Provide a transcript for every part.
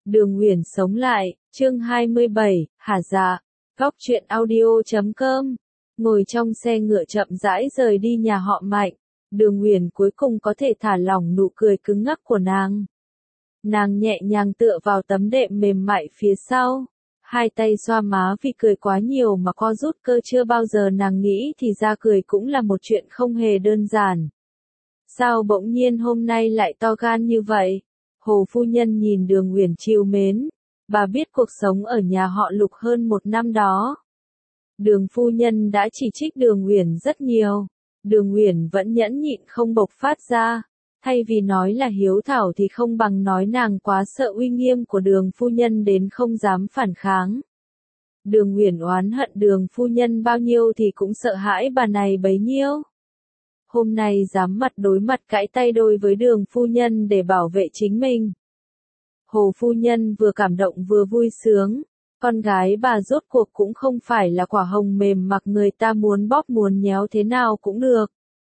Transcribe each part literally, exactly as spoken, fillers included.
Đường Uyển sống lại, chương hai mươi bảy, hả dạ, góc truyện audio chấm com. Ngồi trong xe ngựa chậm rãi rời đi nhà họ Mạnh, Đường Uyển cuối cùng có thể thả lỏng nụ cười cứng ngắc của nàng. Nàng nhẹ nhàng tựa vào tấm đệm mềm mại phía sau, hai tay xoa má vì cười quá nhiều mà co rút cơ, chưa bao giờ nàng nghĩ thì ra cười cũng là một chuyện không hề đơn giản. Sao bỗng nhiên hôm nay lại to gan như vậy? Hồ phu nhân nhìn Đường Uyển trìu mến, bà biết cuộc sống ở nhà họ Lục hơn một năm đó. Đường phu nhân đã chỉ trích Đường Uyển rất nhiều, Đường Uyển vẫn nhẫn nhịn không bộc phát ra, thay vì nói là hiếu thảo thì không bằng nói nàng quá sợ uy nghiêm của Đường phu nhân đến không dám phản kháng. Đường Uyển oán hận Đường phu nhân bao nhiêu thì cũng sợ hãi bà này bấy nhiêu. Hôm nay dám mặt đối mặt cãi tay đôi với Đường phu nhân để bảo vệ chính mình. Hồ phu nhân vừa cảm động vừa vui sướng, con gái bà rốt cuộc cũng không phải là quả hồng mềm mặc người ta muốn bóp muốn nhéo thế nào cũng được.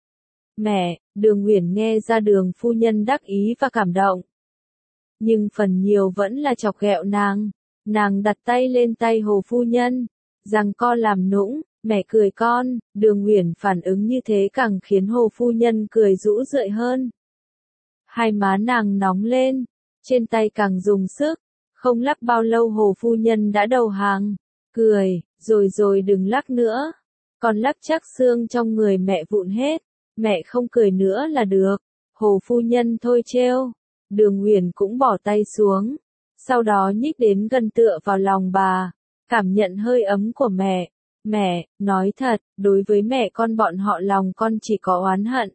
Mẹ, Đường Uyển nghe ra Đường phu nhân đắc ý và cảm động. Nhưng phần nhiều vẫn là chọc ghẹo nàng, nàng đặt tay lên tay Hồ phu nhân, giằng co làm nũng. Mẹ cười con, Đường Uyển phản ứng như thế càng khiến Hồ phu nhân cười rũ rượi hơn. Hai má nàng nóng lên, trên tay càng dùng sức, không lắc bao lâu Hồ phu nhân đã đầu hàng, cười, rồi rồi đừng lắc nữa, còn lắc chắc xương trong người mẹ vụn hết, mẹ không cười nữa là được. Hồ phu nhân thôi trêu, Đường Uyển cũng bỏ tay xuống, sau đó nhích đến gần tựa vào lòng bà, cảm nhận hơi ấm của mẹ. Mẹ, nói thật, đối với mẹ con bọn họ lòng con chỉ có oán hận.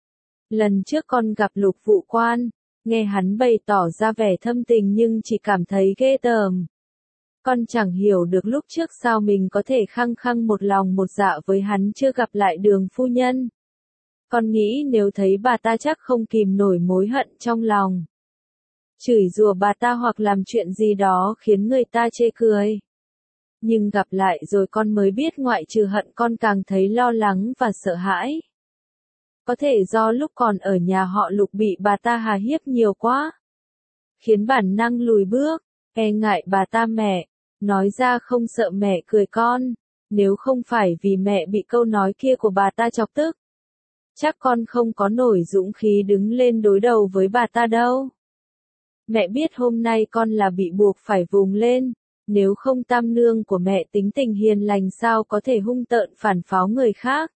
Lần trước con gặp Lục Vụ Quan, nghe hắn bày tỏ ra vẻ thâm tình nhưng chỉ cảm thấy ghê tởm. Con chẳng hiểu được lúc trước sao mình có thể khăng khăng một lòng một dạ với hắn chưa gặp lại Đường phu nhân. Con nghĩ nếu thấy bà ta chắc không kìm nổi mối hận trong lòng. Chửi rủa bà ta hoặc làm chuyện gì đó khiến người ta chê cười. Nhưng gặp lại rồi con mới biết ngoại trừ hận con càng thấy lo lắng và sợ hãi. Có thể do lúc còn ở nhà họ Lục bị bà ta hà hiếp nhiều quá, khiến bản năng lùi bước, e ngại bà ta. Mẹ, nói ra không sợ mẹ cười con, nếu không phải vì mẹ bị câu nói kia của bà ta chọc tức, chắc con không có nổi dũng khí đứng lên đối đầu với bà ta đâu. Mẹ biết hôm nay con là bị buộc phải vùng lên. Nếu không tam nương của mẹ tính tình hiền lành sao có thể hung tợn phản pháo người khác.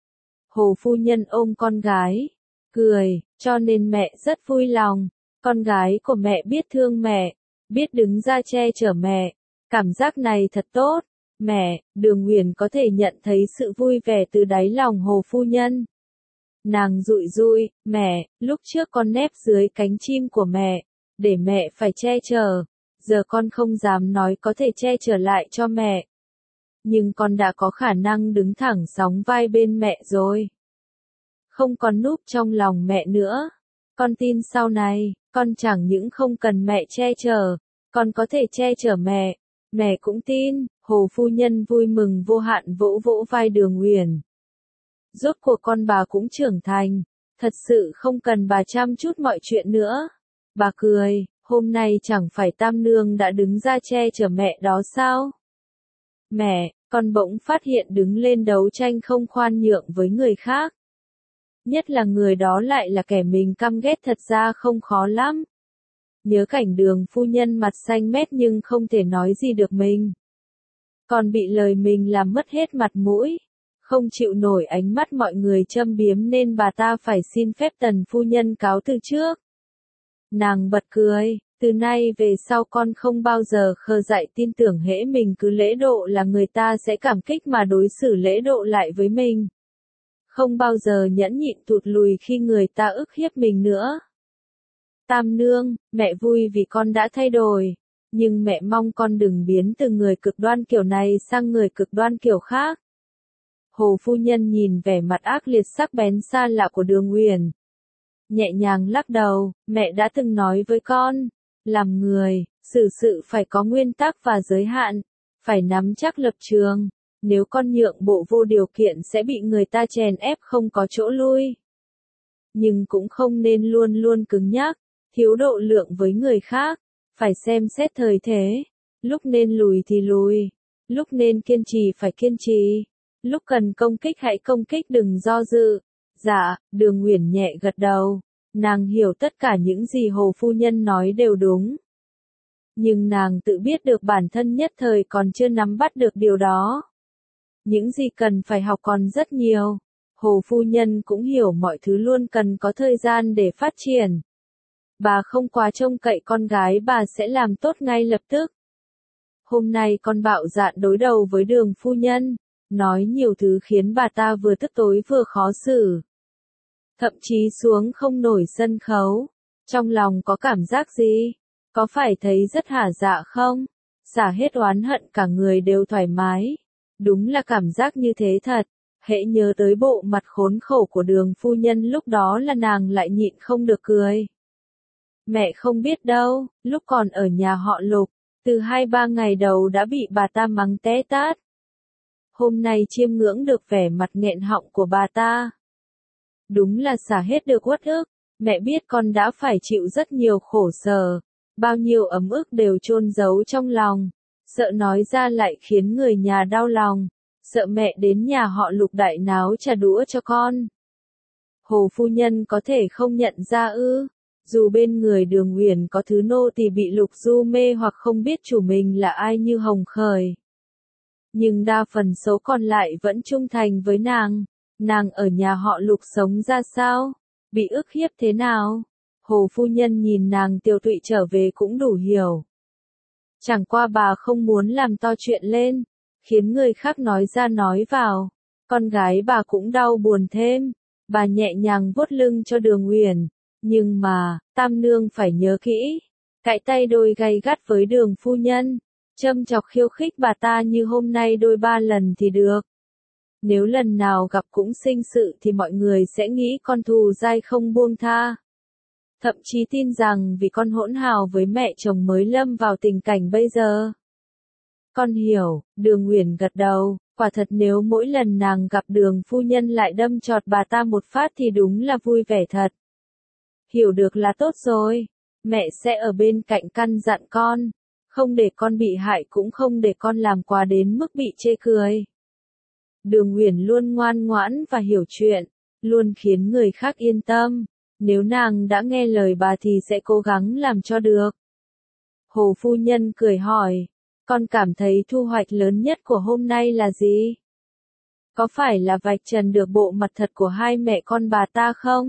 Hồ phu nhân ôm con gái, cười, cho nên mẹ rất vui lòng. Con gái của mẹ biết thương mẹ, biết đứng ra che chở mẹ. Cảm giác này thật tốt. Mẹ, Đường Uyển có thể nhận thấy sự vui vẻ từ đáy lòng Hồ phu nhân. Nàng dụi dụi, mẹ, lúc trước con nép dưới cánh chim của mẹ, để mẹ phải che chở. Giờ con không dám nói có thể che chở lại cho mẹ. Nhưng con đã có khả năng đứng thẳng sóng vai bên mẹ rồi. Không còn núp trong lòng mẹ nữa. Con tin sau này, con chẳng những không cần mẹ che chở, con có thể che chở mẹ. Mẹ cũng tin. Hồ phu nhân vui mừng vô hạn vỗ vỗ vai Đường Uyển. Rốt cuộc con bà cũng trưởng thành, thật sự không cần bà chăm chút mọi chuyện nữa. Bà cười. Hôm nay chẳng phải tam nương đã đứng ra che chở mẹ đó sao? Mẹ, con bỗng phát hiện đứng lên đấu tranh không khoan nhượng với người khác. Nhất là người đó lại là kẻ mình căm ghét thật ra không khó lắm. Nhớ cảnh Đường phu nhân mặt xanh mét nhưng không thể nói gì được mình. Còn bị lời mình làm mất hết mặt mũi. Không chịu nổi ánh mắt mọi người châm biếm nên bà ta phải xin phép Tần phu nhân cáo từ trước. Nàng bật cười, từ nay về sau con không bao giờ khờ dại tin tưởng hễ mình cứ lễ độ là người ta sẽ cảm kích mà đối xử lễ độ lại với mình. Không bao giờ nhẫn nhịn tụt lùi khi người ta ức hiếp mình nữa. Tam nương, mẹ vui vì con đã thay đổi, nhưng mẹ mong con đừng biến từ người cực đoan kiểu này sang người cực đoan kiểu khác. Hồ phu nhân nhìn vẻ mặt ác liệt sắc bén xa lạ của Đường Uyển, nhẹ nhàng lắc đầu. Mẹ đã từng nói với con, làm người, xử sự phải có nguyên tắc và giới hạn, phải nắm chắc lập trường, nếu con nhượng bộ vô điều kiện sẽ bị người ta chèn ép không có chỗ lui. Nhưng cũng không nên luôn luôn cứng nhắc, thiếu độ lượng với người khác, Phải xem xét thời thế, lúc nên lùi thì lùi, lúc nên kiên trì phải kiên trì, lúc cần công kích hãy công kích đừng do dự. Dạ, Đường Uyển nhẹ gật đầu, nàng hiểu tất cả những gì Hồ phu nhân nói đều đúng. Nhưng nàng tự biết được bản thân nhất thời còn chưa nắm bắt được điều đó. Những gì cần phải học còn rất nhiều. Hồ phu nhân cũng hiểu mọi thứ luôn cần có thời gian để phát triển. Bà không quá trông cậy con gái bà sẽ làm tốt ngay lập tức. Hôm nay con bạo dạn đối đầu với Đường phu nhân, nói nhiều thứ khiến bà ta vừa tức tối vừa khó xử. Thậm chí xuống không nổi sân khấu. Trong lòng có cảm giác gì? Có phải thấy rất hả dạ không? Xả hết oán hận cả người đều thoải mái. Đúng là cảm giác như thế thật. Hễ nhớ tới bộ mặt khốn khổ của Đường phu nhân lúc đó là nàng lại nhịn không được cười. Mẹ không biết đâu, lúc còn ở nhà họ Lục, từ hai ba ngày đầu đã bị bà ta mắng té tát. Hôm nay chiêm ngưỡng được vẻ mặt nghẹn họng của bà ta. Đúng là xả hết được uất ức, mẹ biết con đã phải chịu rất nhiều khổ sở, bao nhiêu ấm ức đều chôn giấu trong lòng, sợ nói ra lại khiến người nhà đau lòng, sợ mẹ đến nhà họ Lục đại náo trà đũa cho con. Hồ phu nhân có thể không nhận ra ư? Dù bên người Đường Uyển có thứ nô tỳ bị Lục Du mê hoặc không biết chủ mình là ai như Hồng Khởi, nhưng đa phần số còn lại vẫn trung thành với nàng. Nàng ở nhà họ Lục sống ra sao? Bị ức hiếp thế nào? Hồ phu nhân nhìn nàng tiêu tụy trở về cũng đủ hiểu. Chẳng qua bà không muốn làm to chuyện lên, khiến người khác nói ra nói vào. Con gái bà cũng đau buồn thêm. Bà nhẹ nhàng vuốt lưng cho Đường Uyển. Nhưng mà, Tam Nương phải nhớ kỹ. Cãi tay đôi gay gắt với Đường phu nhân. Châm chọc khiêu khích bà ta như hôm nay đôi ba lần thì được. Nếu lần nào gặp cũng sinh sự thì mọi người sẽ nghĩ con thù dai không buông tha. Thậm chí tin rằng vì con hỗn hào với mẹ chồng mới lâm vào tình cảnh bây giờ. Con hiểu, Đường Uyển gật đầu, quả thật nếu mỗi lần nàng gặp Đường phu nhân lại đâm chọt bà ta một phát thì đúng là vui vẻ thật. Hiểu được là tốt rồi, mẹ sẽ ở bên cạnh căn dặn con, không để con bị hại cũng không để con làm quá đến mức bị chê cười. Đường Uyển luôn ngoan ngoãn và hiểu chuyện, luôn khiến người khác yên tâm. Nếu nàng đã nghe lời bà thì sẽ cố gắng làm cho được. Hồ phu nhân cười hỏi, con cảm thấy thu hoạch lớn nhất của hôm nay là gì? Có phải là vạch trần được bộ mặt thật của hai mẹ con bà ta không?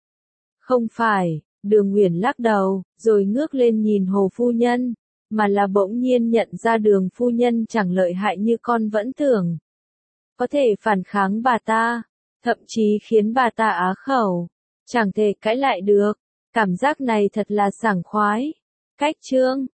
Không phải, Đường Uyển lắc đầu, rồi ngước lên nhìn Hồ phu nhân, mà là bỗng nhiên nhận ra Đường phu nhân chẳng lợi hại như con vẫn tưởng. Có thể phản kháng bà ta, thậm chí khiến bà ta á khẩu, chẳng thể cãi lại được. Cảm giác này thật là sảng khoái. Cách chương